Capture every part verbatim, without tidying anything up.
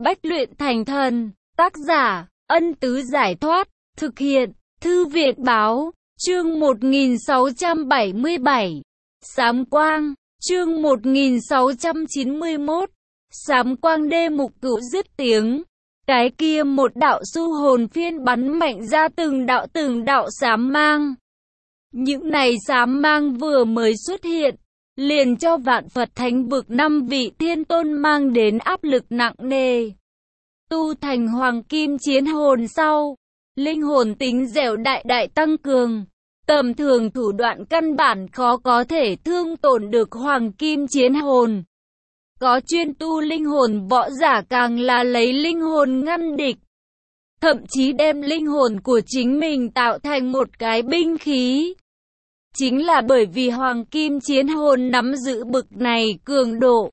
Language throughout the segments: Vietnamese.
Bách luyện thành thần. Tác giả, Ân Tứ Giải Thoát. Thực hiện, Thư viện Báo. Chương một nghìn sáu trăm bảy mươi bảy. Sám Quang. Chương một nghìn sáu trăm chín mươi mốt. Sám Quang. Đê Mục Cửu dứt tiếng. Cái kia một đạo su hồn phiên bắn mạnh ra từng đạo từng đạo sám mang. Những này sám mang vừa mới xuất hiện, liền cho Vạn Phật Thánh Vực năm vị thiên tôn mang đến áp lực nặng nề. Tu thành hoàng kim chiến hồn sau, linh hồn tính dẻo đại đại tăng cường. Tầm thường thủ đoạn căn bản khó có thể thương tổn được hoàng kim chiến hồn. Có chuyên tu linh hồn võ giả càng là lấy linh hồn ngăn địch. Thậm chí đem linh hồn của chính mình tạo thành một cái binh khí. Chính là bởi vì hoàng kim chiến hồn nắm giữ bực này cường độ.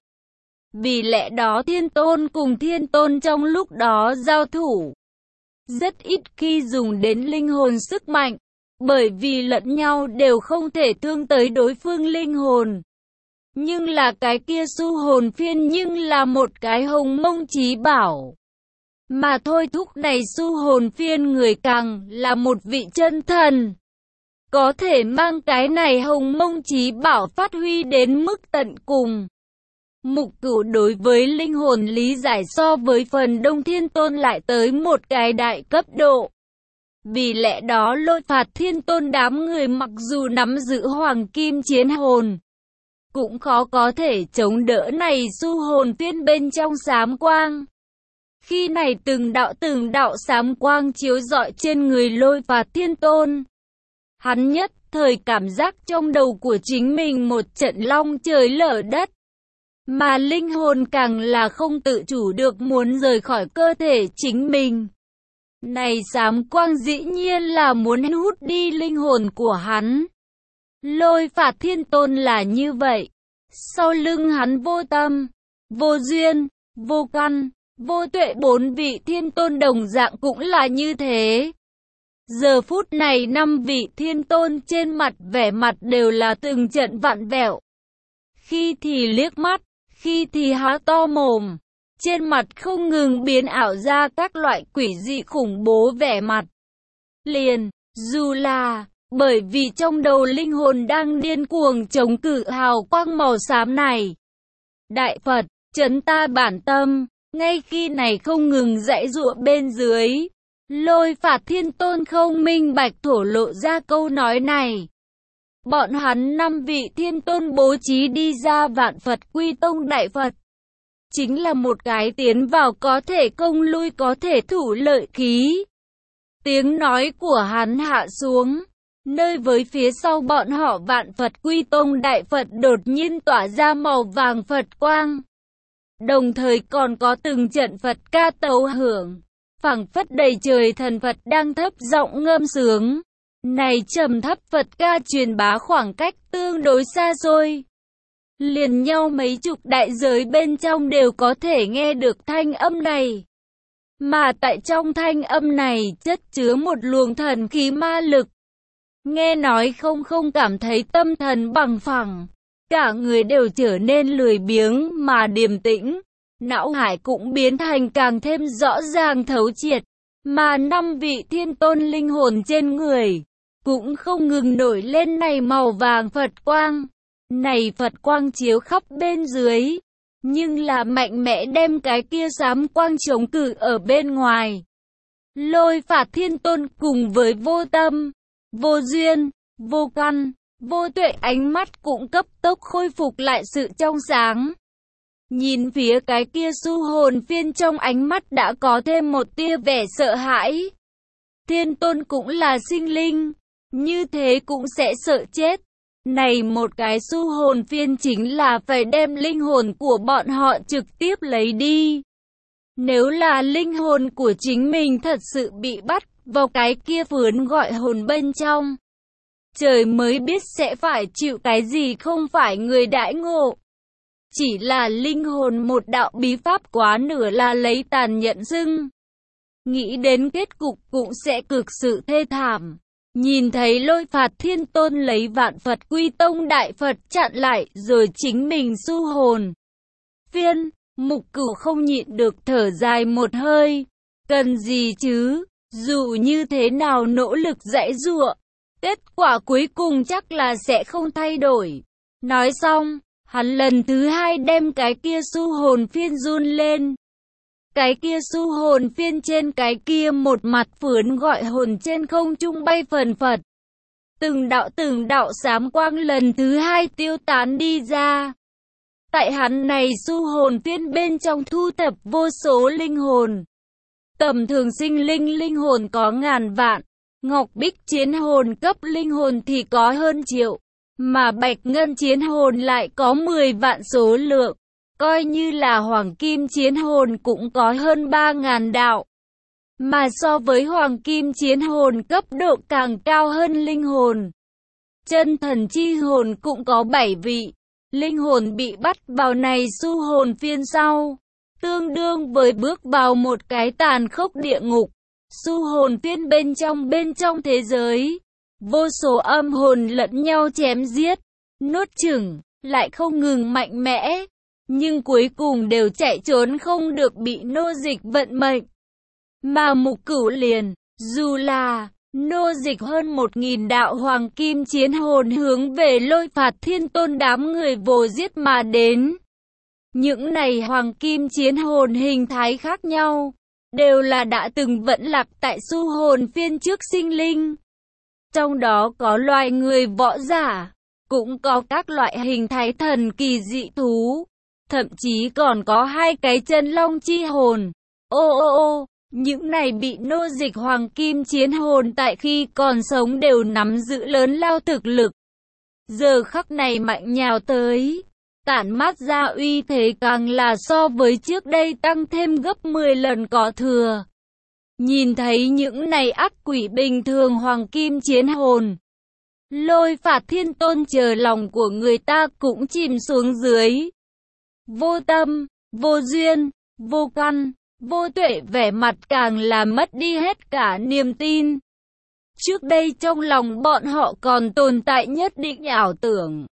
Vì lẽ đó thiên tôn cùng thiên tôn trong lúc đó giao thủ. Rất ít khi dùng đến linh hồn sức mạnh. Bởi vì lẫn nhau đều không thể thương tới đối phương linh hồn. Nhưng là cái kia su hồn phiên nhưng là một cái hồng mông chí bảo. Mà thôi thúc này su hồn phiên người càng là một vị chân thần. Có thể mang cái này hồng mông chí bảo phát huy đến mức tận cùng. Mục Cửu đối với linh hồn lý giải so với phần đông thiên tôn lại tới một cái đại cấp độ. Vì lẽ đó Lôi Phạt thiên tôn đám người mặc dù nắm giữ hoàng kim chiến hồn, cũng khó có thể chống đỡ này su hồn phiên bên trong sám quang. Khi này từng đạo từng đạo sám quang chiếu rọi trên người Lôi Phạt thiên tôn, hắn nhất thời cảm giác trong đầu của chính mình một trận long trời lở đất. Mà linh hồn càng là không tự chủ được muốn rời khỏi cơ thể chính mình. Này sám quang dĩ nhiên là muốn hút đi linh hồn của hắn. Lôi Phạt thiên tôn là như vậy. Sau lưng hắn vô tâm, vô duyên, vô căn, vô tuệ bốn vị thiên tôn đồng dạng cũng là như thế. Giờ phút này năm vị thiên tôn trên mặt vẻ mặt đều là từng trận vặn vẹo. Khi thì liếc mắt, khi thì há to mồm. Trên mặt không ngừng biến ảo ra các loại quỷ dị khủng bố vẻ mặt. Liền, dù là, bởi vì trong đầu linh hồn đang điên cuồng chống cự hào quang màu xám này. Đại Phật, trấn ta bản tâm, ngay khi này không ngừng dãy giụa bên dưới. Lôi Phạt thiên tôn không minh bạch thổ lộ ra câu nói này. Bọn hắn năm vị thiên tôn bố trí đi ra Vạn Phật Quy Tông Đại Phật. Chính là một cái tiến vào có thể công lui có thể thủ lợi khí. Tiếng nói của hắn hạ xuống. Nơi với phía sau bọn họ Vạn Phật Quy Tông Đại Phật đột nhiên tỏa ra màu vàng Phật quang. Đồng thời còn có từng trận Phật ca tấu hưởng. Phảng phất đầy trời thần Phật đang thấp giọng ngâm sướng. Này trầm thấp Phật ca truyền bá khoảng cách tương đối xa xôi. Liền nhau mấy chục đại giới bên trong đều có thể nghe được thanh âm này. Mà tại trong thanh âm này chất chứa một luồng thần khí ma lực. Nghe nói không không cảm thấy tâm thần bằng phẳng. Cả người đều trở nên lười biếng mà điềm tĩnh. Não hải cũng biến thành càng thêm rõ ràng thấu triệt. Mà năm vị thiên tôn linh hồn trên người cũng không ngừng nổi lên này màu vàng Phật quang. Này Phật quang chiếu khắp bên dưới, nhưng là mạnh mẽ đem cái kia sám quang chống cự ở bên ngoài. Lôi Phạt thiên tôn cùng với vô tâm, vô duyên, vô căn, vô tuệ ánh mắt cũng cấp tốc khôi phục lại sự trong sáng. Nhìn phía cái kia su hồn phiên trong ánh mắt đã có thêm một tia vẻ sợ hãi. Thiên tôn cũng là sinh linh, như thế cũng sẽ sợ chết. Này một cái su hồn phiên chính là phải đem linh hồn của bọn họ trực tiếp lấy đi. Nếu là linh hồn của chính mình thật sự bị bắt vào cái kia vướn gọi hồn bên trong, trời mới biết sẽ phải chịu cái gì không phải người đãi ngộ. Chỉ là linh hồn một đạo bí pháp quá nửa là lấy tàn nhận xưng. Nghĩ đến kết cục cũng sẽ cực sự thê thảm. Nhìn thấy Lôi Phạt thiên tôn lấy Vạn Phật Quy Tông Đại Phật chặn lại rồi chính mình su hồn phiên, Mục Cửu không nhịn được thở dài một hơi. Cần gì chứ, dù như thế nào nỗ lực giãy giụa, kết quả cuối cùng chắc là sẽ không thay đổi. Nói xong, hắn lần thứ hai đem cái kia su hồn phiên run lên. Cái kia su hồn phiên trên cái kia một mặt phướn gọi hồn trên không trung bay phần phật. Từng đạo từng đạo xám quang lần thứ hai tiêu tán đi ra. Tại hắn này su hồn phiên bên trong thu thập vô số linh hồn. Tầm thường sinh linh linh hồn có ngàn vạn, ngọc bích chiến hồn cấp linh hồn thì có hơn triệu, mà bạch ngân chiến hồn lại có mười vạn số lượng. Coi như là hoàng kim chiến hồn cũng có hơn ba ngàn đạo. Mà so với hoàng kim chiến hồn cấp độ càng cao hơn linh hồn. Chân thần chi hồn cũng có bảy vị. Linh hồn bị bắt vào này su hồn phiên sau, tương đương với bước vào một cái tàn khốc địa ngục. Su hồn phiên bên trong bên trong thế giới, vô số âm hồn lẫn nhau chém giết, nuốt chửng, lại không ngừng mạnh mẽ. Nhưng cuối cùng đều chạy trốn không được bị nô dịch vận mệnh. Mà Mục Cửu liền, dù là nô dịch hơn một nghìn đạo hoàng kim chiến hồn hướng về Lôi Phạt Thiên Tôn đám người vồ giết mà đến. Những này hoàng kim chiến hồn hình thái khác nhau, đều là đã từng vẫn lạc tại su hồn phiên trước sinh linh. Trong đó có loài người võ giả, cũng có các loại hình thái thần kỳ dị thú. Thậm chí còn có hai cái chân long chi hồn. Ô ô ô, những này bị nô dịch hoàng kim chiến hồn tại khi còn sống đều nắm giữ lớn lao thực lực. Giờ khắc này mạnh nhào tới, tản mát ra uy thế càng là so với trước đây tăng thêm gấp mười lần có thừa. Nhìn thấy những này ác quỷ bình thường hoàng kim chiến hồn, Lôi Phạt Thiên Tôn chờ lòng của người ta cũng chìm xuống dưới. Vô tâm, vô duyên, vô căn, vô tuệ, vẻ mặt càng là mất đi hết cả niềm tin. Trước đây trong lòng bọn họ còn tồn tại nhất định ảo tưởng.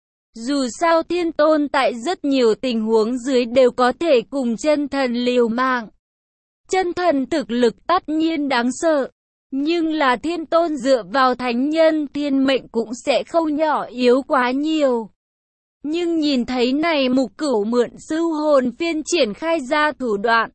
Dù sao Thiên Tôn tại rất nhiều tình huống dưới đều có thể cùng chân thần liều mạng. Chân thần thực lực tất nhiên đáng sợ, nhưng là Thiên Tôn dựa vào thánh nhân thiên mệnh cũng sẽ không nhỏ yếu quá nhiều. Nhưng nhìn thấy này Mục Cửu mượn su hồn phiên triển khai ra thủ đoạn,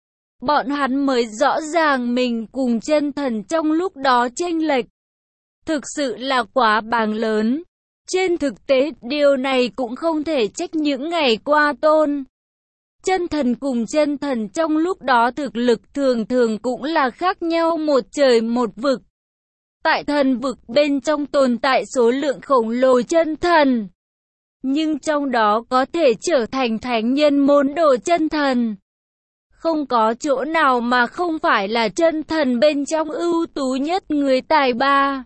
bọn hắn mới rõ ràng mình cùng chân thần trong lúc đó chênh lệch. Thực sự là quá bàng lớn. Trên thực tế điều này cũng không thể trách những ngày qua tôn. Chân thần cùng chân thần trong lúc đó thực lực thường thường cũng là khác nhau một trời một vực. Tại thần vực bên trong tồn tại số lượng khổng lồ chân thần. Nhưng trong đó có thể trở thành thánh nhân môn đồ chân thần. Không có chỗ nào mà không phải là chân thần bên trong ưu tú nhất người tài ba.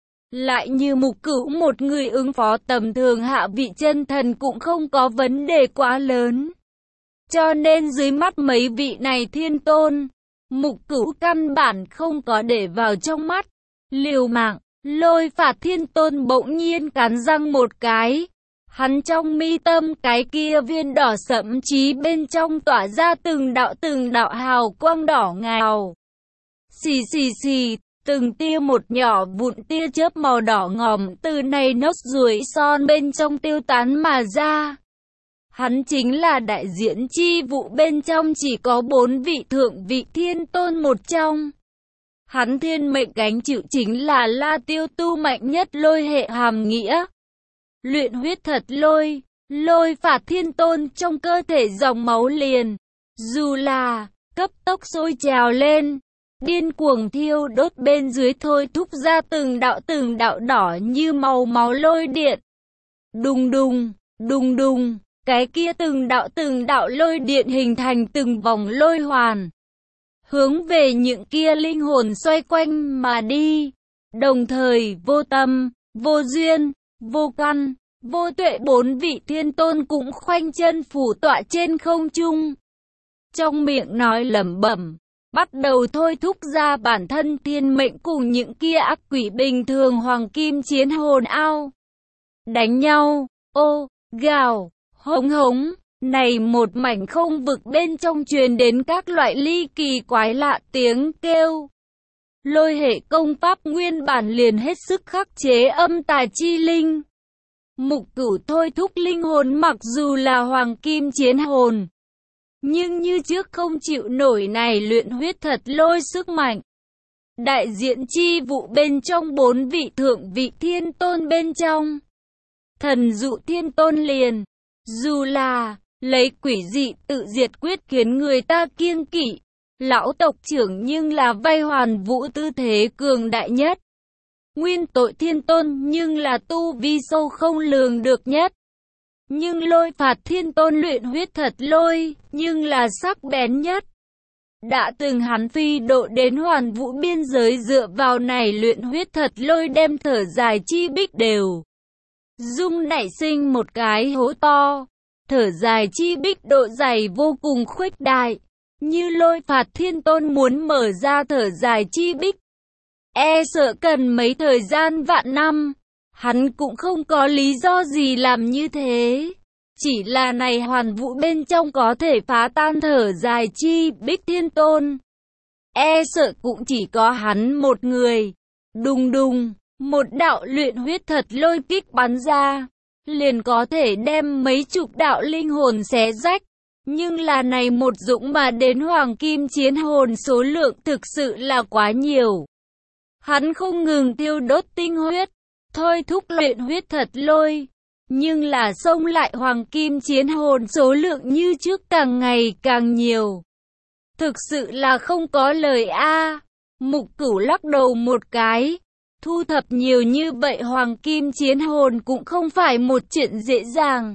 Lại như Mục Cửu một người ứng phó tầm thường hạ vị chân thần cũng không có vấn đề quá lớn. Cho nên dưới mắt mấy vị này Thiên Tôn, Mục Cửu căn bản không có để vào trong mắt. Liều mạng, Lôi Phạt Thiên Tôn bỗng nhiên cắn răng một cái. Hắn trong mi tâm cái kia viên đỏ sẫm chí bên trong tỏa ra từng đạo từng đạo hào quang đỏ ngào. Xì xì xì, từng tia một nhỏ vụn tia chớp màu đỏ ngòm từ này nốt ruồi son bên trong tiêu tán mà ra. Hắn chính là đại diện chi vụ bên trong chỉ có bốn vị thượng vị Thiên Tôn một trong. Hắn thiên mệnh gánh chịu chính là La Tiêu tu mạnh nhất lôi hệ hàm nghĩa. Luyện huyết thật lôi, Lôi Phạt Thiên Tôn trong cơ thể dòng máu liền, dù là cấp tốc sôi trào lên, điên cuồng thiêu đốt bên dưới thôi thúc ra từng đạo từng đạo đỏ như màu máu lôi điện. Đùng đùng, đùng đùng, cái kia từng đạo từng đạo lôi điện hình thành từng vòng lôi hoàn, hướng về những kia linh hồn xoay quanh mà đi. Đồng thời vô tâm, vô duyên, vô căn, vô tuệ bốn vị Thiên Tôn cũng khoanh chân phủ tọa trên không trung. Trong miệng nói lẩm bẩm, bắt đầu thôi thúc ra bản thân thiên mệnh cùng những kia ác quỷ bình thường hoàng kim chiến hồn ao. Đánh nhau, ô, gào, hống hống, Này một mảnh không vực bên trong truyền đến các loại ly kỳ quái lạ tiếng kêu. Lôi hệ công pháp nguyên bản liền hết sức khắc chế âm tà chi linh. Mục Cửu thôi thúc linh hồn mặc dù là hoàng kim chiến hồn, nhưng như trước không chịu nổi này luyện huyết thật lôi sức mạnh. Đại diện chi vụ bên trong bốn vị thượng vị thiên tôn bên trong. Thần dụ thiên tôn liền, dù là lấy quỷ dị tự diệt quyết khiến người ta kiêng kỵ. Lão tộc trưởng nhưng là vay hoàn vũ tư thế cường đại nhất. Nguyên tội thiên tôn nhưng là tu vi sâu không lường được nhất. Nhưng lôi phạt thiên tôn luyện huyết thật lôi, nhưng là sắc bén nhất. Đã từng hắn phi độ đến hoàn vũ biên giới dựa vào này luyện huyết thật lôi đem thở dài chi bích đều. Dung nảy sinh một cái hố to, thở dài chi bích độ dày vô cùng khuếch đại. Như lôi phạt thiên tôn muốn mở ra thở dài chi bích, e sợ cần mấy thời gian vạn năm. Hắn cũng không có lý do gì làm như thế. Chỉ là này hoàn vũ bên trong có thể phá tan thở dài chi bích thiên tôn, e sợ cũng chỉ có hắn một người. Đùng đùng, một đạo luyện huyết thật lôi kích bắn ra, liền có thể đem mấy chục đạo linh hồn xé rách. Nhưng là này một dũng mà đến hoàng kim chiến hồn số lượng thực sự là quá nhiều. Hắn không ngừng tiêu đốt tinh huyết, thôi thúc luyện huyết thật lôi. Nhưng là xông lại hoàng kim chiến hồn số lượng như trước càng ngày càng nhiều. Thực sự là không có lời a. Mục Cửu lắc đầu một cái. Thu thập nhiều như vậy hoàng kim chiến hồn cũng không phải một chuyện dễ dàng.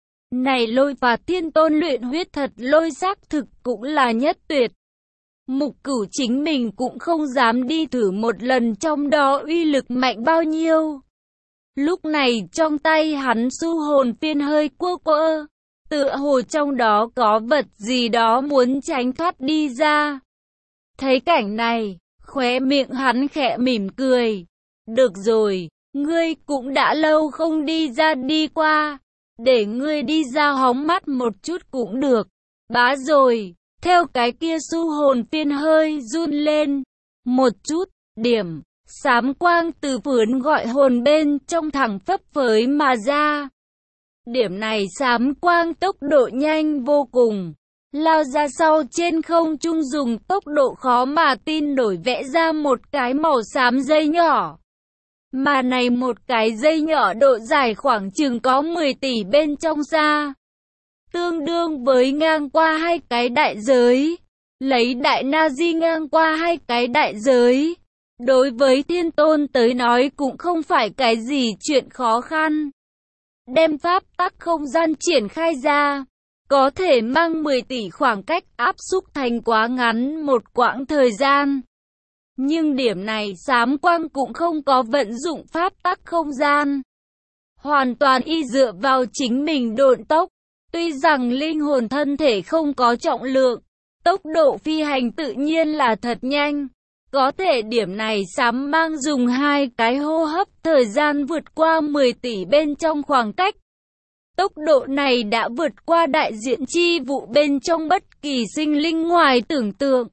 Này lôi phạt thiên tôn luyện huyết thật lôi xác thực cũng là nhất tuyệt. Mục Cửu chính mình cũng không dám đi thử một lần trong đó uy lực mạnh bao nhiêu. Lúc này trong tay hắn su hồn phiên hơi quơ quơ, tựa hồ trong đó có vật gì đó muốn tránh thoát đi ra. Thấy cảnh này, khóe miệng hắn khẽ mỉm cười. Được rồi, ngươi cũng đã lâu không đi ra đi qua. Để ngươi đi ra hóng mắt một chút cũng được. Bá rồi, theo cái kia su hồn phiên hơi run lên. Một chút, điểm, xám quang từ vườn gọi hồn bên trong thẳng phấp phới mà ra. Điểm này xám quang tốc độ nhanh vô cùng. Lao ra sau trên không trung dùng tốc độ khó mà tin nổi vẽ ra một cái màu xám dây nhỏ. Mà này một cái dây nhỏ độ dài khoảng chừng có mười tỷ bên trong xa. Tương đương với ngang qua hai cái đại giới. Lấy đại na di ngang qua hai cái đại giới. Đối với thiên tôn tới nói cũng không phải cái gì chuyện khó khăn. Đem pháp tắc không gian triển khai ra. Có thể mang mười tỷ khoảng cách áp xúc thành quá ngắn một quãng thời gian. Nhưng điểm này xám quang cũng không có vận dụng pháp tắc không gian. Hoàn toàn y dựa vào chính mình độn tốc. Tuy rằng linh hồn thân thể không có trọng lượng, tốc độ phi hành tự nhiên là thật nhanh. Có thể điểm này xám mang dùng hai cái hô hấp thời gian vượt qua mười tỷ bên trong khoảng cách. Tốc độ này đã vượt qua đại diện chi vụ bên trong bất kỳ sinh linh ngoài tưởng tượng.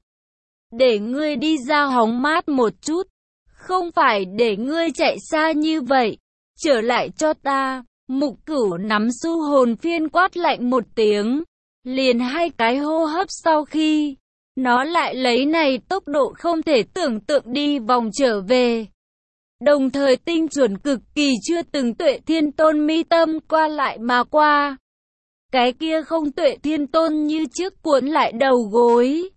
Để ngươi đi ra hóng mát một chút, không phải để ngươi chạy xa như vậy. Trở lại cho ta. Mục Cửu nắm su hồn phiên quát lạnh một tiếng. Liền hai cái hô hấp sau khi, nó lại lấy này tốc độ không thể tưởng tượng đi vòng trở về. Đồng thời tinh chuẩn cực kỳ chưa từng tuệ thiên tôn mi tâm qua lại mà qua. Cái kia không tuệ thiên tôn như trước cuốn lại đầu gối.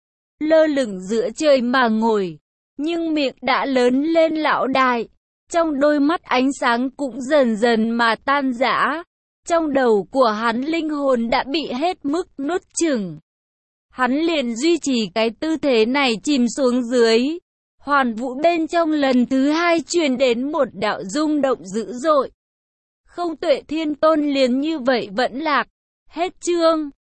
Lơ lửng giữa trời mà ngồi. Nhưng miệng đã lớn lên lão đại. Trong đôi mắt ánh sáng cũng dần dần mà tan rã. Trong đầu của hắn linh hồn đã bị hết mức nuốt chửng. Hắn liền duy trì cái tư thế này chìm xuống dưới. Hoàn vũ bên trong lần thứ hai truyền đến một đạo rung động dữ dội. Không tuệ thiên tôn liền như vậy vẫn lạc. Hết chương.